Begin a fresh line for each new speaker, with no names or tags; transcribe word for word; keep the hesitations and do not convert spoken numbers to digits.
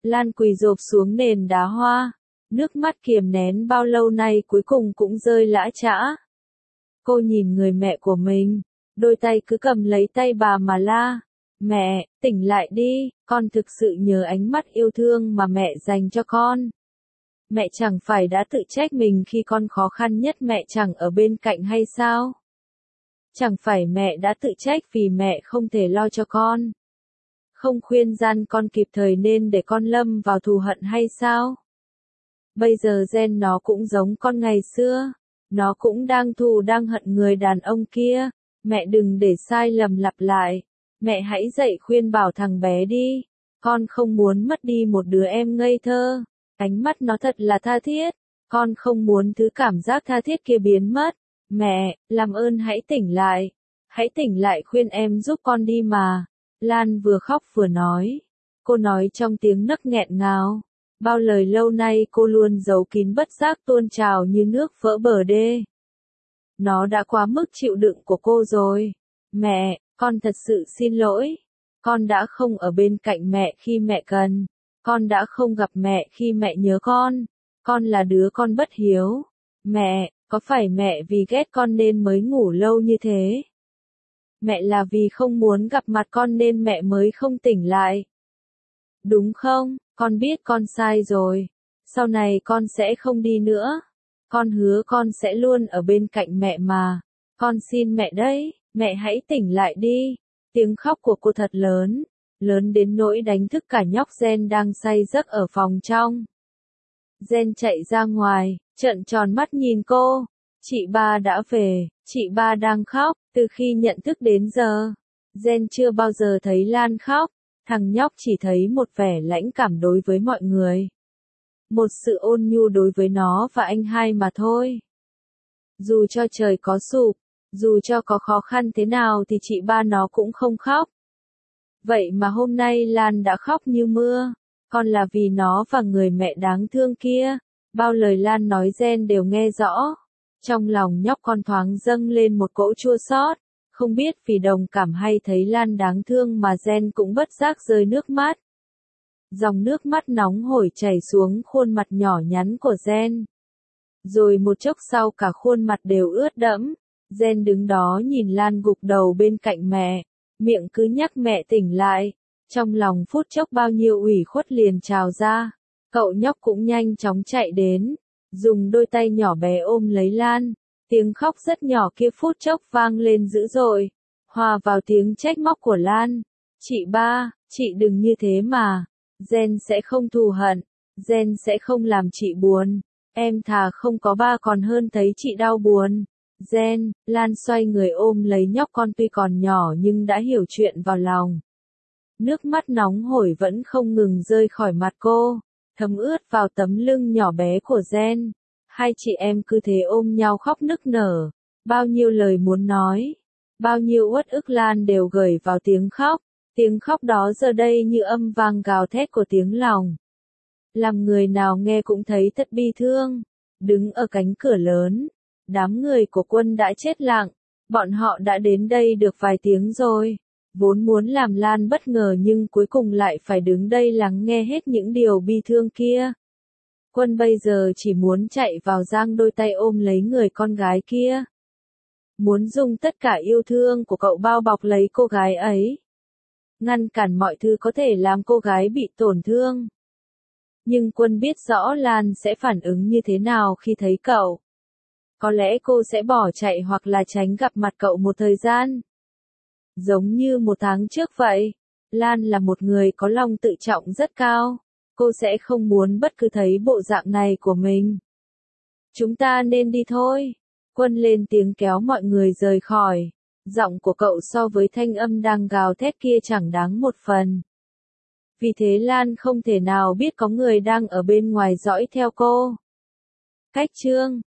Lan quỳ rộp xuống nền đá hoa. Nước mắt kiềm nén bao lâu nay cuối cùng cũng rơi lã chã. Cô nhìn người mẹ của mình, đôi tay cứ cầm lấy tay bà mà la. Mẹ, tỉnh lại đi, con thực sự nhớ ánh mắt yêu thương mà mẹ dành cho con. Mẹ chẳng phải đã tự trách mình khi con khó khăn nhất mẹ chẳng ở bên cạnh hay sao? Chẳng phải mẹ đã tự trách vì mẹ không thể lo cho con? Không khuyên gian con kịp thời nên để con lâm vào thù hận hay sao? Bây giờ gen nó cũng giống con ngày xưa. Nó cũng đang thù đang hận người đàn ông kia. Mẹ đừng để sai lầm lặp lại. Mẹ hãy dậy khuyên bảo thằng bé đi. Con không muốn mất đi một đứa em ngây thơ. Ánh mắt nó thật là tha thiết. Con không muốn thứ cảm giác tha thiết kia biến mất. Mẹ, làm ơn hãy tỉnh lại. Hãy tỉnh lại khuyên em giúp con đi mà. Lan vừa khóc vừa nói. Cô nói trong tiếng nấc nghẹn ngào. Bao lời lâu nay cô luôn giấu kín bất giác tuôn trào như nước vỡ bờ đê. Nó đã quá mức chịu đựng của cô rồi. Mẹ, con thật sự xin lỗi. Con đã không ở bên cạnh mẹ khi mẹ cần. Con đã không gặp mẹ khi mẹ nhớ con. Con là đứa con bất hiếu. Mẹ, có phải mẹ vì ghét con nên mới ngủ lâu như thế? Mẹ là vì không muốn gặp mặt con nên mẹ mới không tỉnh lại. Đúng không? Con biết con sai rồi. Sau này con sẽ không đi nữa. Con hứa con sẽ luôn ở bên cạnh mẹ mà. Con xin mẹ đấy, mẹ hãy tỉnh lại đi. Tiếng khóc của cô thật lớn. Lớn đến nỗi đánh thức cả nhóc Gen đang say giấc ở phòng trong. Gen chạy ra ngoài, trợn tròn mắt nhìn cô. Chị ba đã về, chị ba đang khóc, từ khi nhận thức đến giờ. Gen chưa bao giờ thấy Lan khóc. Thằng nhóc chỉ thấy một vẻ lãnh cảm đối với mọi người. Một sự ôn nhu đối với nó và anh hai mà thôi. Dù cho trời có sụp, dù cho có khó khăn thế nào thì chị ba nó cũng không khóc. Vậy mà hôm nay Lan đã khóc như mưa. Còn là vì nó và người mẹ đáng thương kia. Bao lời Lan nói Gen đều nghe rõ. Trong lòng nhóc con thoáng dâng lên một cỗ chua xót. Không biết vì đồng cảm hay thấy Lan đáng thương mà Gen cũng bất giác rơi nước mắt. Dòng nước mắt nóng hổi chảy xuống khuôn mặt nhỏ nhắn của Gen. Rồi một chốc sau cả khuôn mặt đều ướt đẫm. Gen đứng đó nhìn Lan gục đầu bên cạnh mẹ. Miệng cứ nhắc mẹ tỉnh lại. Trong lòng phút chốc bao nhiêu ủy khuất liền trào ra. Cậu nhóc cũng nhanh chóng chạy đến. Dùng đôi tay nhỏ bé ôm lấy Lan. Tiếng khóc rất nhỏ kia phút chốc vang lên dữ dội. Hòa vào tiếng trách móc của Lan. Chị ba, chị đừng như thế mà. Gen sẽ không thù hận. Gen sẽ không làm chị buồn. Em thà không có ba còn hơn thấy chị đau buồn. Gen, Lan xoay người ôm lấy nhóc con tuy còn nhỏ nhưng đã hiểu chuyện vào lòng. Nước mắt nóng hổi vẫn không ngừng rơi khỏi mặt cô. Thấm ướt vào tấm lưng nhỏ bé của Gen. Hai chị em cứ thế ôm nhau khóc nức nở. Bao nhiêu lời muốn nói. Bao nhiêu uất ức Lan đều gửi vào tiếng khóc. Tiếng khóc đó giờ đây như âm vang gào thét của tiếng lòng. Làm người nào nghe cũng thấy thật bi thương. Đứng ở cánh cửa lớn. Đám người của Quân đã chết lặng. Bọn họ đã đến đây được vài tiếng rồi. Vốn muốn làm Lan bất ngờ nhưng cuối cùng lại phải đứng đây lắng nghe hết những điều bi thương kia. Quân bây giờ chỉ muốn chạy vào giang đôi tay ôm lấy người con gái kia. Muốn dùng tất cả yêu thương của cậu bao bọc lấy cô gái ấy. Ngăn cản mọi thứ có thể làm cô gái bị tổn thương. Nhưng Quân biết rõ Lan sẽ phản ứng như thế nào khi thấy cậu. Có lẽ cô sẽ bỏ chạy hoặc là tránh gặp mặt cậu một thời gian. Giống như một tháng trước vậy, Lan là một người có lòng tự trọng rất cao. Cô sẽ không muốn bất cứ thấy bộ dạng này của mình. Chúng ta nên đi thôi. Quân lên tiếng kéo mọi người rời khỏi. Giọng của cậu so với thanh âm đang gào thét kia chẳng đáng một phần. Vì thế Lan không thể nào biết có người đang ở bên ngoài dõi theo cô. Cách chương